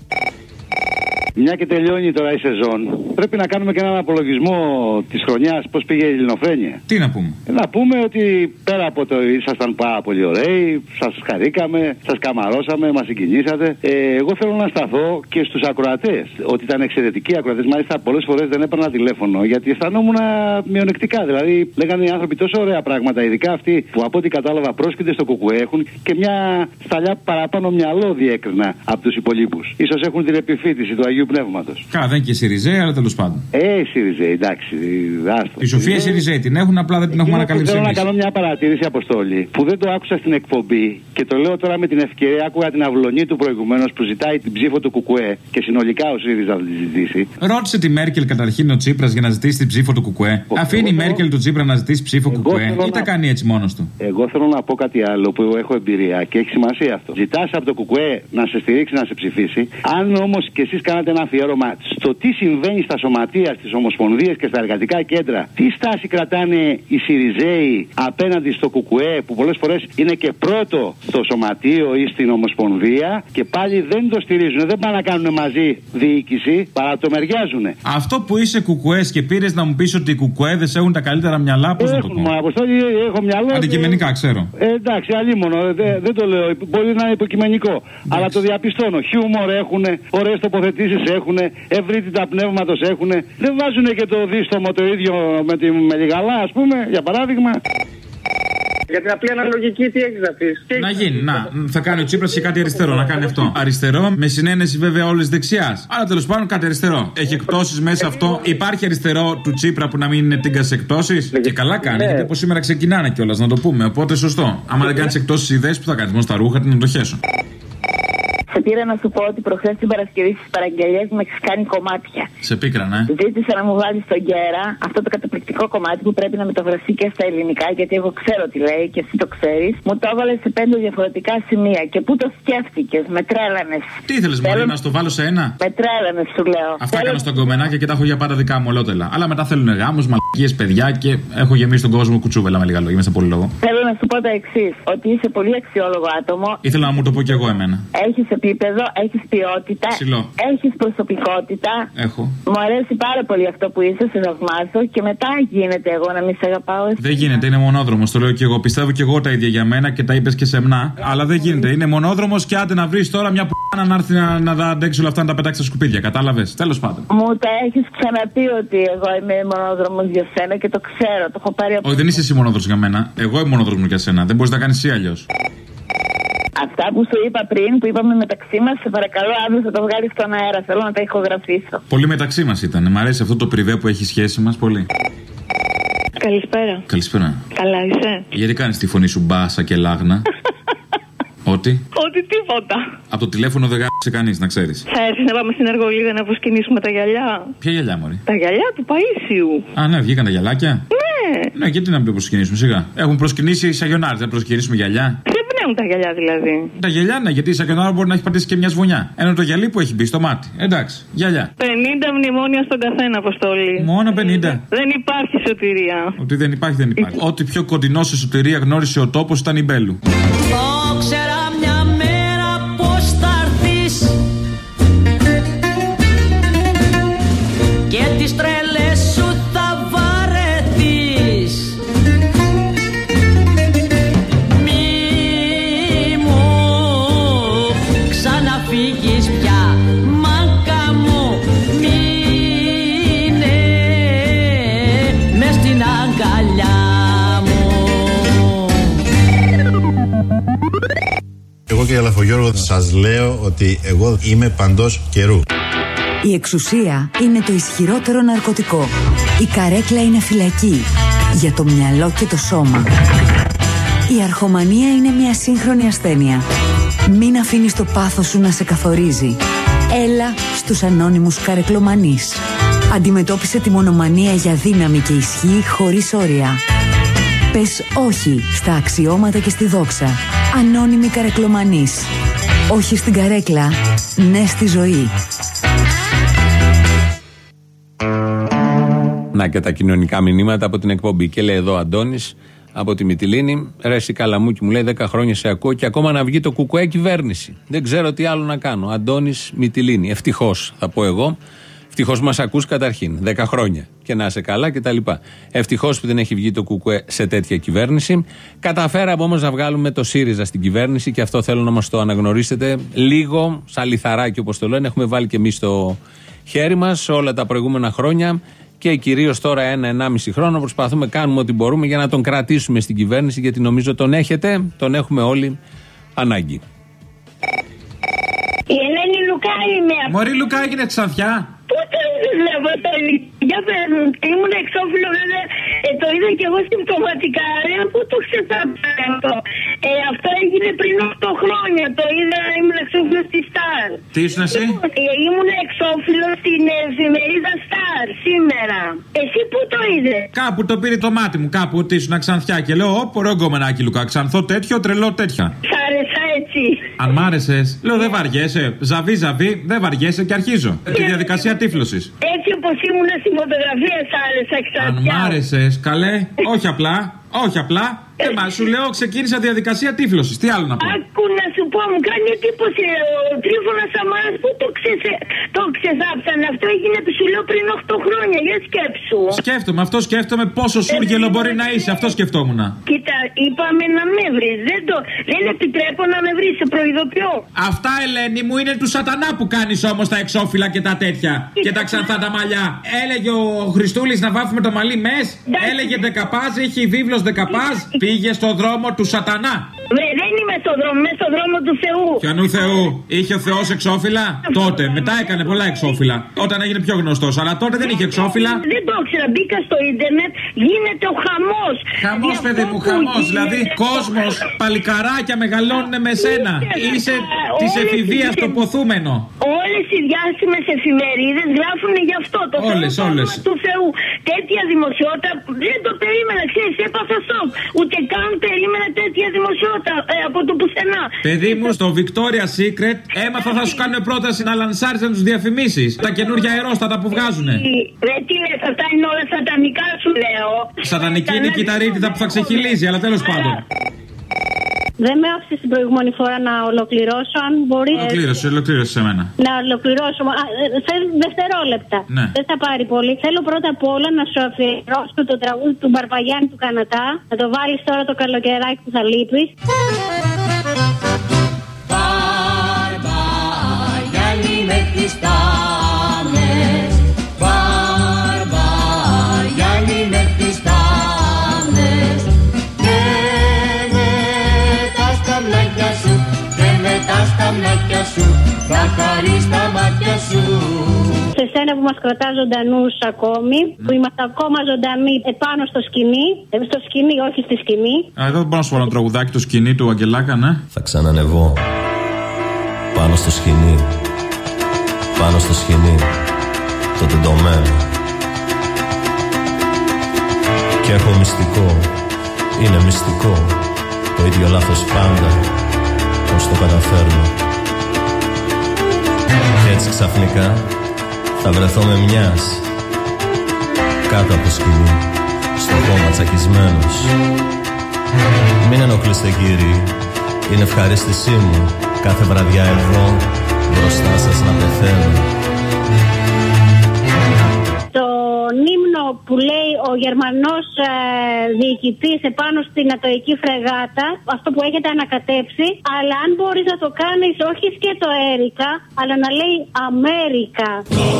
Μια και τελειώνει τώρα η σεζόν, πρέπει να κάνουμε και έναν απολογισμό της χρονιάς, πώς πήγε η ελληνοφρένεια. Τι να πούμε? Να πούμε ότι πέρα από το ήσασταν πάρα πολύ ωραίοι, σας χαρήκαμε, σας καμαρώσαμε, μας συγκινήσατε. Εγώ θέλω να σταθώ και στους ακροατές, ότι ήταν εξαιρετικοί ακροατές. Μάλιστα, πολλές φορές δεν έπαιρνα τηλέφωνο, γιατί αισθανόμουν μειονεκτικά. Δηλαδή, λέγανε οι άνθρωποι τόσο ωραία πράγματα, ειδικά αυτοί που από ό,τι κατάλαβα πρόσκειται στο ΚΚΕ έχουν και μια σταλιά παραπάνω μυαλό διέκρινα από τους υπολείπους. Ίσως έχουν την επιφύτηση του Αγίου Πνεύματος. Καλά, δεν είναι και Σιριζέη, αλλά τέλος πάντων. Σιριζέη, εντάξει. Η Σοφία Σιριζέη την έχουν, απλά δεν την έχουμε ανακαλύψει. Θέλω να κάνω μια παρατήρηση, Αποστόλη, που δεν το άκουσα στην εκπομπή και το λέω τώρα με την ευκαιρία. Άκουγα την αυλωνή του προηγουμένως που ζητάει την ψήφο του ΚΚΕ και συνολικά ο ΣΥΡΙΖΑ θα τη ζητήσει. Ρώτησε τη Μέρκελ καταρχήν ο Τσίπρας για να ζητήσει την ψήφο του ΚΚΕ. Αφήνει η Μέρκελ του Τσίπρα να ζητήσει ψήφο ΚΚΕ ή τα κάνει έτσι μόνος του? Εγώ θέλω να πω κάτι άλλο που έχω εμπειρία και έχει σημασία αυτό. Ζητάς από το ΚΚΕ να σε στηρίξει, να σε ψηφίσει. Αν όμως και εσείς κάνατε ένα αφιέρωμα στο τι συμβαίνει στα σωματεία, στις ομοσπονδίες και στα εργατικά κέντρα, τι στάση κρατάνε οι Σιριζέοι απέναντι στο ΚΚΕ που πολλές φορές είναι και πρώτο στο σωματείο ή στην ομοσπονδία και πάλι δεν το στηρίζουν, δεν πάνε να κάνουν μαζί διοίκηση, παρά το μεριάζουν. Αυτό που είσαι κουκουές και πήρες να μου πεις ότι οι κουκουέδες έχουν τα καλύτερα μυαλά, πώς να το πω? Έχω μυαλό. Αντικειμενικά ξέρω. Εντάξει, αλίμονο, δεν το λέω. Μπορεί να είναι υποκειμενικό. Αλλά το διαπιστώνω. Χιούμορ έχουν, ωραίες τοποθετήσεις έχουν, ευρύτητα πνεύματος έχουν. Δεν βάζουν και το δίστομο το ίδιο με τη Μελιγαλά, ας πούμε, για παράδειγμα. Για την απλή αναλογική, τι έχεις να πεις? Να γίνει, θα κάνει ο Τσίπρας και κάτι αριστερό, να κάνει αυτό. Αριστερό, με συνένεση βέβαια όλης δεξιάς. Αλλά τέλος πάντων κάτι αριστερό. Έχει εκπτώσεις μέσα αυτό. Υπάρχει αριστερό του Τσίπρα που να μην είναι τίγκα σε εκπτώσεις. Και καλά κάνει, γιατί από σήμερα ξεκινάνε κιόλας, να το πούμε. Οπότε σωστό. Άμα δεν κάνεις εκπτώσεις ιδέες, που θα κάνεις? Μόνο στα ρούχα, την να το χέσω. Σε πήρα να σου πω ότι προχθές την Παρασκευή στις παραγγελίες μου έχεις κάνει κομμάτια. Σε πίκρανα, Ζήτησα να μου βάλεις στον Κέρα αυτό το καταπληκτικό κομμάτι που πρέπει να μεταφραστεί και στα ελληνικά, γιατί εγώ ξέρω τι λέει και εσύ το ξέρεις. Μου το έβαλες σε 5 διαφορετικά σημεία και πού το σκέφτηκες, με τρέλανες. Τι ήθελες, Μωρή, να στο βάλω σε ένα? Με τρέλανες, σου λέω. Αυτά έκανα στον κομμενάκια και τα έχω για πάντα δικά μου ολότελα. Αλλά μετά θέλουν γάμους, μαλακίες, παιδιά και έχω γεμίσει τον κόσμο κουτσούβελα με λίγα λόγια. Είμαι σε πολύ λόγο. Θέλω να σου πω το εξής, ότι είσαι πολύ αξιόλογο άτομο. Ήθελα να μου το πω κι εγώ εμένα. Έχεις επίπεδο, έχεις ποιότητα. Ψηλό. Έχεις προσωπικότητα. Έχω. Μου αρέσει πάρα πολύ αυτό που είσαι, σε θαυμάζω και μετά γίνεται εγώ να μην σε αγαπάω. Δεν γίνεται, είναι μονόδρομος, το λέω κι εγώ. Πιστεύω κι εγώ τα ίδια για μένα και τα είπες και σεμνά. Αλλά δεν γίνεται, είναι μονόδρομος και άντε να βρεις τώρα μια που να έρθει να τα αντέξει όλα αυτά να τα πετάξει στα σκουπίδια. Κατάλαβες, τέλος πάντων. Μου τα έχεις ξαναπεί ότι εγώ είμαι μονόδρομος για σένα και το ξέρω, το έχω πάρει από. Όχι, δεν είσαι εσύ μονόδρομος για μένα. Εγώ είμαι μονόδρομος για σένα. Δεν μπορείς να κάνεις εσύ αλλιώς. Αυτά που σου είπα πριν, που είπαμε μεταξύ μας, σε παρακαλώ, αύριο θα το βγάλεις στον αέρα. Θέλω να τα ηχογραφήσω. Πολύ μεταξύ μας ήταν. Μ' αρέσει αυτό το πριβέ που έχει σχέση μας πολύ. Καλησπέρα. Καλησπέρα. Καλά είσαι? Γιατί κάνεις τη φωνή σου μπάσα και λάγνα? Ότι? Ότι τίποτα. Από το τηλέφωνο δεν γάμισε κανείς, να ξέρεις. Θα έρθεις να πάμε στην Εργολίδα να αποσκηνήσουμε τα γυαλιά? Ποια γυαλιά, μωρή? Τα γυαλιά του Παΐσιου. Α, ναι, βγήκαν τα γυαλάκια. Ναι. Ναι, γιατί να μην προσκυνήσουμε, σιγά. Έχουν προσκυνήσει οι Σαγιονάρες, δεν προσκυνήσουμε γυαλιά. Δεν πνέουν τα γυαλιά δηλαδή. Τα γυαλιά, ναι, γιατί η Σαγιονάρα μπορεί να έχει πατήσει και μια σβουνιά. Ενώ το γυαλί που έχει μπει στο μάτι. Εντάξει, γυαλιά. 50 μνημόνια στον καθένα, Αποστόλη. Μόνο 50. Δεν υπάρχει σωτηρία. Ότι δεν υπάρχει, δεν υπάρχει. Ό,τι πιο κοντινό σε σωτηρία γνώρισε ο τόπος ήταν η Μπέλου. Ξέρα μια μέρα πως θα έρθεις και τις τρελές σου θα βαρεθείς. Μη μου ξαναφύγεις πια, μάκα μου, μείνε μες στην αγκαλιά μου. Εγώ και Αλαφογιώργο σας λέω ότι εγώ είμαι παντός καιρού. Η εξουσία είναι το ισχυρότερο ναρκωτικό. Η καρέκλα είναι φυλακή για το μυαλό και το σώμα. Η αρχομανία είναι μια σύγχρονη ασθένεια. Μην αφήνεις το πάθος σου να σε καθορίζει. Έλα στους ανώνυμους καρεκλομανείς. Αντιμετώπισε τη μονομανία για δύναμη και ισχύ χωρίς όρια. Πες όχι στα αξιώματα και στη δόξα. Ανώνυμοι καρεκλομανείς. Όχι στην καρέκλα, ναι στη ζωή. Να και τα κοινωνικά μηνύματα από την εκπομπή. Και λέει εδώ ο Αντώνης από τη Μυτιλήνη, ρε εσύ Καλαμούκι, μου λέει 10 χρόνια σε ακούω και ακόμα να βγει το κουκουέ κυβέρνηση. Δεν ξέρω τι άλλο να κάνω. Αντώνης Μυτιλήνη. Ευτυχώς θα πω εγώ. Ευτυχώς μας ακούς καταρχήν. 10 χρόνια. Και να είσαι καλά κτλ. Ευτυχώς που δεν έχει βγει το κουκουέ σε τέτοια κυβέρνηση. Καταφέραμε όμως να βγάλουμε το ΣΥΡΙΖΑ στην κυβέρνηση και αυτό θέλω να μας το αναγνωρίσετε λίγο, σαν λιθαράκι όπως το λένε. Έχουμε βάλει και εμείς το χέρι μας όλα τα προηγούμενα χρόνια. Και κυρίως τώρα 1-1,5 χρόνο προσπαθούμε, κάνουμε ό,τι μπορούμε για να τον κρατήσουμε στην κυβέρνηση, γιατί νομίζω τον έχετε, τον έχουμε όλοι ανάγκη. Η Ελένη Λουκά είμαι. Μωρή Λουκά έγινε Ξανθιά. Πού το είδες, Αποστόλη? Για πες μου, ήμουν εξώφυλλο βέβαια, το είδα και εγώ συμπτωματικά, πού το ξεσάπτω αυτό. Αυτό έγινε πριν 8 χρόνια, το είδα, ήμουν εξώφυλλο στη Σταρ. Τι ήσουν εσύ? Ήμουν εξώφυλλο στην εφημερίδα Σταρ σήμερα. Εσύ πού το είδες? Κάπου το πήρε το μάτι μου, κάπου ότι ήσουν Ξανθιά και λέω, ωπ, ωραίο γκομενάκι Λουκά, ξανθώ τέτοιο, τρελό τέτοια. Σ' άρεσα έτσι? Αν μ' άρεσες, λέω δεν βαριέσαι, ζαβί, δεν βαριέσαι και αρχίζω. Τη διαδικασία τύφλωσης. Έτσι όπως ήμουν στη φωτογραφία σ' άρεσα Ξανθιά. Αν μ' άρεσες, καλέ, όχι απλά, όχι απλά. Σου λέω, ξεκίνησα διαδικασία τύφλωσης. Τι άλλο να πω? Άκου να σου πω, μου κάνει εντύπωση ο Τρίφωνας Σαμάρας που το ξεσάψανε. Αυτό έγινε ψηλό πριν 8 χρόνια. Για σκέψου. Σκέφτομαι, αυτό σκέφτομαι. Πόσο σούργελο μπορεί να είσαι, αυτό σκεφτόμουν. Κοίτα, είπαμε να με βρεις. Δεν επιτρέπω να με βρεις, σε προειδοποιώ. Αυτά, Ελένη μου, είναι του σατανά που κάνεις όμως τα εξώφυλλα και τα τέτοια. Και τα ξανθά τα μαλλιά. Έλεγε ο Χριστούλης να βάφουμε το μαλλί μες. Έλεγε δεκαπάζ, είχε βίβλος δεκαπάζ. Πήγε στο δρόμο του σατανά. Δεν είμαι μέσα στο δρόμο του Θεού. Ποιανού Θεού? Είχε ο Θεός εξώφυλλα? Τότε, μετά έκανε πολλά εξώφυλλα. Όταν έγινε πιο γνωστός, αλλά τότε δεν είχε εξώφυλλα. Δεν το ήξερα, μπήκα στο ίντερνετ, γίνεται ο χαμός. Χαμός, παιδί μου, χαμός. Δηλαδή, κόσμος, παλικαράκια μεγαλώνουν με σένα. Είσαι της εφηβείας το ποθούμενο. Όλες οι διάσημες εφημερίδες γράφουν γι' αυτό. Το όλες. Του Θεού. Τέτοια δημοσιότητα δεν το περίμενα, ξέρεις, έπαθα σοκ. Ούτε καν περίμενα τέτοια δημοσιότητα από το πουθενά. Παιδί μου, στο Victoria's Secret έμαθα θα σου κάνουν πρόταση να λανσάρεις να τους διαφημίσεις. Τα καινούργια αερόστατα που βγάζουνε. Τι λες, αυτά είναι όλα σατανικά σου λέω. Σατανική είναι η κυταρίτιδα που θα ξεχυλίζει, αλλά τέλος πάντων. Δεν με άφησε την προηγούμενη φορά να ολοκληρώσω, αν μπορεί. Ολοκλήρωσε σε μένα. Να ολοκληρώσω. Σε δευτερόλεπτα. Ναι. Δεν θα πάρει πολύ. Θέλω πρώτα απ' όλα να σου αφιερώσω το τραγούδι του Μπαρμπαγιάννη του Κανατά. Να το βάλεις τώρα το καλοκαιράκι που θα λείπεις. Μπαρμπαγιάννη με τις τάμες, Μπαρμπαγιάννη με τις τάμες. Στα μάτια σου, θα χαρείς τα μάτια σου. Σε σένα που μας κρατάς ζωντανούς ακόμη, που είμαστε ακόμα ζωντανοί επάνω στο σκηνή, στο σκηνή, όχι στη σκηνή. Εδώ δεν μπορώ να σου βάλω ένα τραγουδάκι, το σκηνή του Αγγελάκα, ναι. Θα ξανανεβώ πάνω στο σκηνή, πάνω στο σκηνή, το τεντωμένο. Και έχω μυστικό, είναι μυστικό, το ίδιο λάθος πάντα. Πώς το καταφέρνω. Και έτσι ξαφνικά θα βρεθώ με μιας κάτω από το σκηνή, στο χώμα τσακισμένος. Μην ενοχλείστε κύριοι, είναι ευχαρίστησή μου κάθε βραδιά εδώ μπροστά σας να πεθαίνω. Τον ύμνο που λέει ο Γερμανός διοικητής επάνω στην ατοική φρεγάτα, αυτό που έχετε ανακατέψει, αλλά αν μπορείς να το κάνεις όχι σκέτο Έρικα, αλλά να λέει Αμέρικα.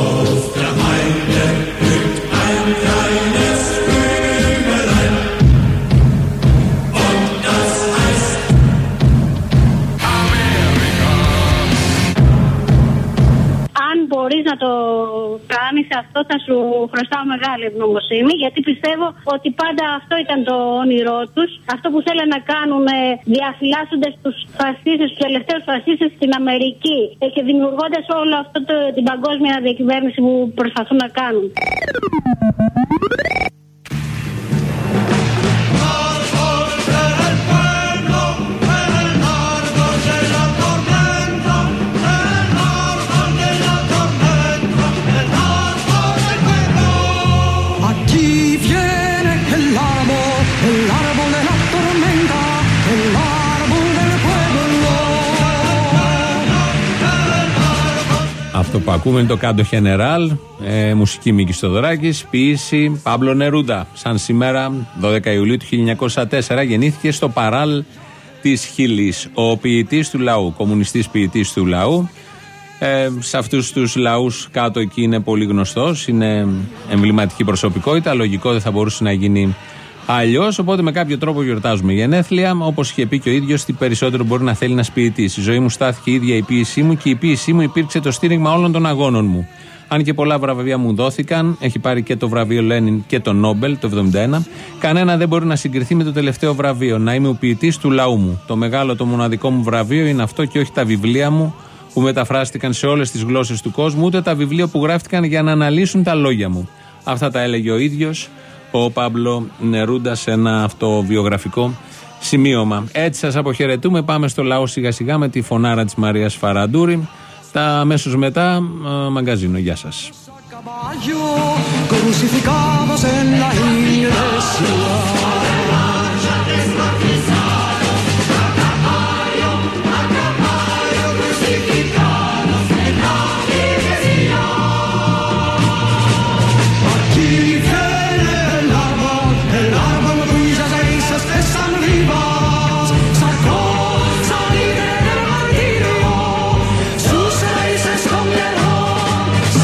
Αν μπορείς να το κάνεις αυτό, θα σου χρωστάω μεγάλη ευγνωμοσύνη, γιατί πιστεύω ότι πάντα αυτό ήταν το όνειρό τους. Αυτό που θέλουν να κάνουν διαφυλάσσοντας τους φασίστες, τους τελευταίους φασίστες στην Αμερική και δημιουργώντας όλο αυτό την παγκόσμια διακυβέρνηση που προσπαθούν να κάνουν. Αυτό που ακούμε είναι το Κάντο Χενεράλ, μουσική Μίκης Θοδωράκης, ποίηση Πάμπλο Νερούντα. Σαν σήμερα, 12 Ιουλίου του 1904, γεννήθηκε στο Παράλ της Χιλής. Ο ποιητής του λαού, κομμουνιστής ποιητής του λαού. Σε αυτούς τους λαούς κάτω εκεί είναι πολύ γνωστός, είναι εμβληματική προσωπικότητα, λογικό δεν θα μπορούσε να γίνει αλλιώς, οπότε με κάποιο τρόπο γιορτάζουμε γενέθλια. Όπως είχε πει και ο ίδιος, τι περισσότερο μπορεί να θέλει ένας ποιητής. Η ζωή μου στάθηκε η ίδια η ποίησή μου και η ποίησή μου υπήρξε το στήριγμα όλων των αγώνων μου. Αν και πολλά βραβεία μου δόθηκαν, έχει πάρει και το βραβείο Λένιν και το Νόμπελ το 1971, κανένα δεν μπορεί να συγκριθεί με το τελευταίο βραβείο. Να είμαι ο ποιητής του λαού μου. Το μεγάλο, το μοναδικό μου βραβείο είναι αυτό και όχι τα βιβλία μου που μεταφράστηκαν σε όλες τις γλώσσες του κόσμου, ούτε τα βιβλία που γράφτηκαν για να αναλύσουν τα λόγια μου. Αυτά τα έλεγε ο ίδιος ο Πάμπλο Νερούντα σε ένα αυτοβιογραφικό σημείωμα. Έτσι σας αποχαιρετούμε, πάμε στο λαό σιγά σιγά με τη φωνάρα της Μαρίας Φαραντούρη. Τα αμέσως μετά μαγκαζίνο. Γεια σας.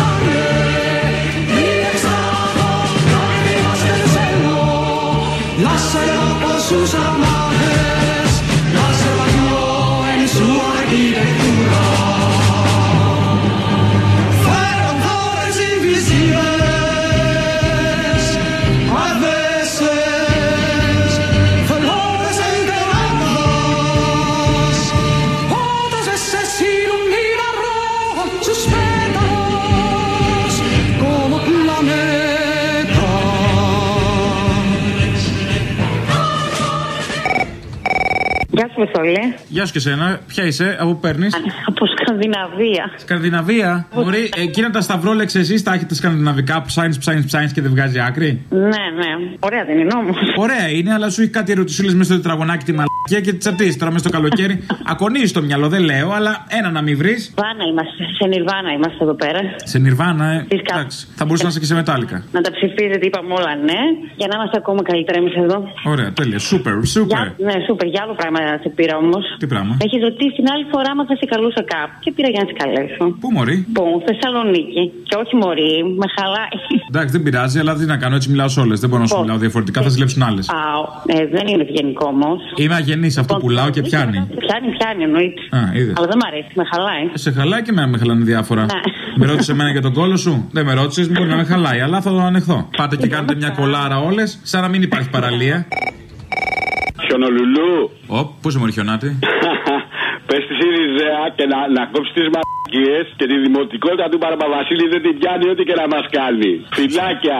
La σου, Αποστολή. Γεια σου και σένα. Ποια είσαι, από πού παίρνεις? Από Σκανδιναβία. Σκανδιναβία. Μπορεί, εκείνα τα σταυρόλεξ εσείς τα έχετε σκανδιναβικά που ψάχνεις και δεν βγάζει άκρη. Ναι. Ωραία δεν είναι όμως. Ωραία είναι, αλλά σου έχει κάτι ερωτησούλες μέσα στο τετραγωνάκι τη μαλακία και τη τσατίζει τώρα μέσα στο καλοκαίρι. Ακονίζει το μυαλό, δεν λέω, αλλά ένα να μην βρεις. Σε Νιρβάνα είμαστε εδώ πέρα. Σε Νιρβάνα, εντάξει. Θα μπορούσε να είσαι και σε μετάλλικα. Να τα ψηφίζετε, είπαμε όλα ναι, για να είμαστε ακόμα καλύτερα εμείς εδώ. Ωραία, τέλεια. Σούπερ. Ναι, σούπερ. Για άλλο πράγμα σε πήρα όμως. Τι πράγμα? Έχει ρωτήσει την άλλη φορά μα θα σε καλούσα κάπου. Και πήρα για να σε καλέσω. Πού μωρή? Πού, Θεσσαλονίκη. Και όχι μωρή, με χαλάει. Εντάξει, δεν πειράζει, αλλά τι να κάνω, έτσι μιλάω σε όλες. Δεν μπορώ να σου μιλάω διαφορετικά, θα ζηλέψουν άλλες. Δεν είναι ευγενικό όμως. Είμαι αγενής, αυτό πουλάω και πιάνει. Πιάνει, εννοείται. Αλλά δεν μ' αρέσει, με χαλάει. Σε χαλάει και με χαλάνε διάφορα. Με ρώτησε εμένα για τον κόλο σου. Δεν με ρώτησε, μπορεί να με χαλάει, αλλά θα το ανεχθώ. Πάτε και κάνετε μια κολάρα όλες, σαν να μην υπάρχει παραλία. Χιονολουλού. Πού είσαι, Μωριχιονάτη? Πες στη ΣΥΡΙΖΑ και να κόψει τις μαλακίες και τη δημοτικότητα του Παραπαβασίλη δεν την πιάνει ό,τι και να μας κάνει. Φιλάκια.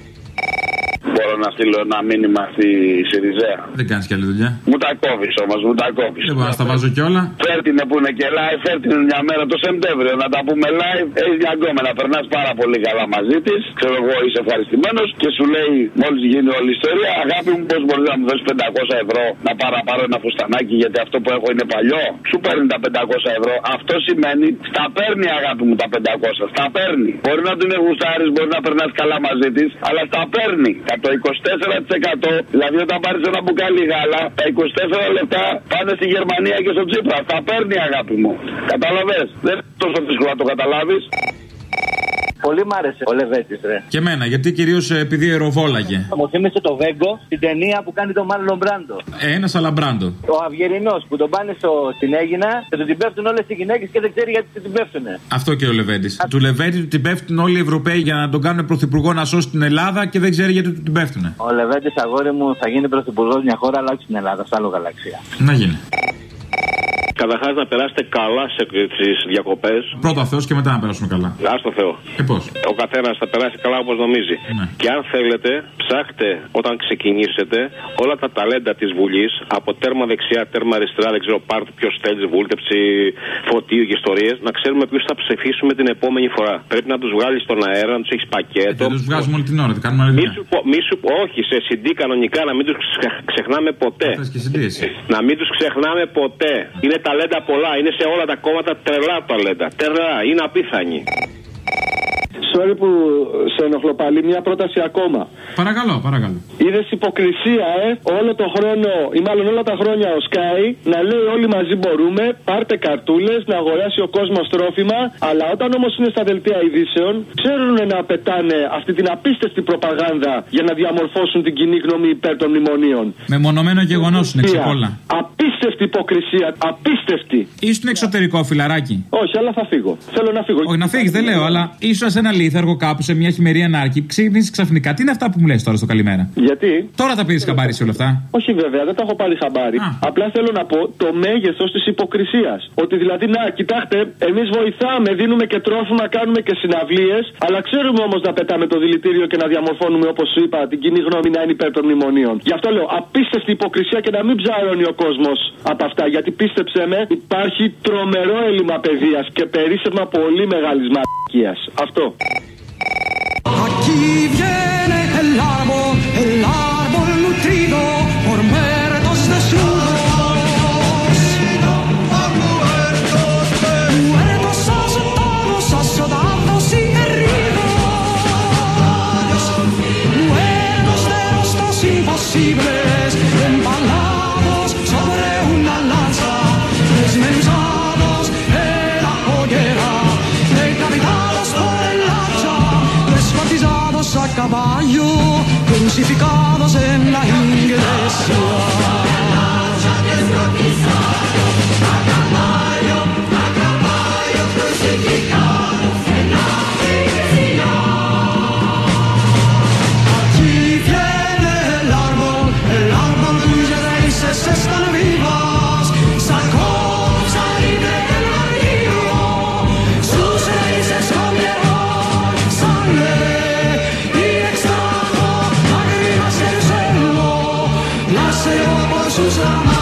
Μπορώ να στείλω ένα μήνυμα στη ΣΥΡΙΖΑ? Δεν κάνεις κι άλλη δουλειά. Μου τα κόβεις όμως, μου τα κόβεις. Δεν μπορώ να στα βάζω κιόλα. Φέρτηνε που είναι και live, φέρτηνε μια μέρα το Σεπτέμβριο να τα πούμε live. Έχεις μια γκόμενα, περνάς πάρα πολύ καλά μαζί της. Ξέρω εγώ, είσαι ευχαριστημένος και σου λέει μόλις γίνει όλη η ιστορία, αγάπη μου, πώς μπορείς να μου δώσεις 500 ευρώ να πάρω ένα φουστανάκι γιατί αυτό που έχω είναι παλιό. Σου παίρνει τα 500 ευρώ. Αυτό σημαίνει στα παίρνει, αγάπη μου, τα 500. Στα παίρνει. Μπορεί να την γουστάρεις, μπορεί να περνάς καλά μαζί της, αλλά στα παίρνει. Το 24%, δηλαδή όταν πάρεις ένα μπουκάλι γάλα, τα 24 λεπτά πάνε στη Γερμανία και στο Τσίπρα. Τα παίρνει, αγάπη μου. Καταλαβες? Δεν είναι τόσο δύσκολο να το καταλάβεις. Πολύ μ' άρεσε ο Λεβέντης, ρε. Και εμένα, γιατί κυρίως επειδή αεροβόλαγε. Μου θύμισε το Βέγκο στην ταινία που κάνει το Μάρλον Μπράντο. Ένας Αλαμπράντο. Ο Αυγερινός που τον πάνε στην Έγινα και του την πέφτουν όλες οι γυναίκες και δεν ξέρει γιατί την πέφτουνε. Αυτό και ο Λεβέντης. Του Λεβέντη του την πέφτουν όλοι οι Ευρωπαίοι για να τον κάνουν πρωθυπουργό να σώσει την Ελλάδα και δεν ξέρει γιατί του την πέφτουνε. Ο Λεβέντης, αγόρι μου, θα γίνει πρωθυπουργός μια χώρα, αλλά όχι στην Ελλάδα, σε άλλο γαλαξία. Να γίνει. Καταρχάς να περάσετε καλά στις διακοπές. Πρώτα Θεός και μετά να περάσουμε καλά. Ας το Θεό. Πώς? Ο καθένας θα περάσει καλά όπως νομίζει. Ναι. Και αν θέλετε, ψάχτε όταν ξεκινήσετε όλα τα ταλέντα της Βουλής από τέρμα δεξιά, τέρμα αριστερά, δεν ξέρω πάρτε ποιος θέλει, βούλτεψη, φωτίου και ιστορίες, να ξέρουμε ποιους θα ψηφίσουμε την επόμενη φορά. Πρέπει να τους βγάλεις στον αέρα, να τους έχεις πακέτο. Δεν τους βγάζουμε όλη την ώρα, δεν κάνουμε άλλη δουλειά. Όχι, σε CD κανονικά, να μην τους ξεχνάμε ποτέ. Να μην τους ξεχνάμε ποτέ. Είναι ταλέντα πολλά, είναι σε όλα τα κόμματα τρελά ταλέντα. Τρελά, είναι απίθανοι. Sorry που σε ενοχλώ πάλι, μια πρόταση ακόμα. Παρακαλώ. Είδες υποκρισία, όλο το χρόνο, ή μάλλον όλα τα χρόνια ο Sky να λέει όλοι μαζί μπορούμε, πάρτε καρτούλες, να αγοράσει ο κόσμος τρόφιμα, αλλά όταν όμως είναι στα δελτία ειδήσεων, ξέρουν να πετάνε αυτή την απίστευτη προπαγάνδα για να διαμορφώσουν την κοινή γνώμη υπέρ των μνημονίων. Μεμονωμένο γεγονός είναι, ξεκόλα. Απίστευτη υποκρισία, απίστευτη. Ήσουν εξωτερικό, φιλαράκι. Όχι, αλλά θα φύγω. Θέλω να φύγω. Όχι, να φύγεις, δεν λέω, αλλά ήσουν σε ένα λίθαργο κάπου σε μια χειμερή ανάρκη. Ξύπνησες ξαφνικά. Τι είναι αυτά που μου λες τώρα στο καλημέρα? Γιατί? Τώρα τα πήρες χαμπάρι σε όλα αυτά? Όχι, βέβαια, δεν τα έχω πάρει χαμπάρι. Απλά θέλω να πω το μέγεθος της υποκρισίας. Ότι δηλαδή, να, κοιτάξτε, εμείς βοηθάμε, δίνουμε και τρόφιμα, κάνουμε και συναυλίες, αλλά ξέρουμε όμως να πετάμε το δηλητήριο και να διαμορφώνουμε, όπως είπα, την κοινή γνώμη να είναι υπέρ των μνημονίων. Γι' αυτό λέω απίστευτη υποκρισία και να μην ψαρώνει ο κόσμος από αυτά. Γιατί πίστεψέ με, υπάρχει τρομερό έλλειμμα παιδείας και περίσσευμα πολύ μεγάλης μαλακίας. Αυτό. Aquí viene el árbol nutrido por muertos desnudos. Muertos azotados y heridos. Muertos de rostros imposibles, empalados sobre una lanza, desmenuzados en la hoguera, decapitados por el hacha, descuartizados a caballo, crucificados en la iglesia. A caballo, crucificados en la iglesia. Aquí viene el árbol cuyas raíces están vivas, sacó salitre del río, sus raíces comieron sangre y extrajo lágrimas del suelo, las cegó por sus ramas.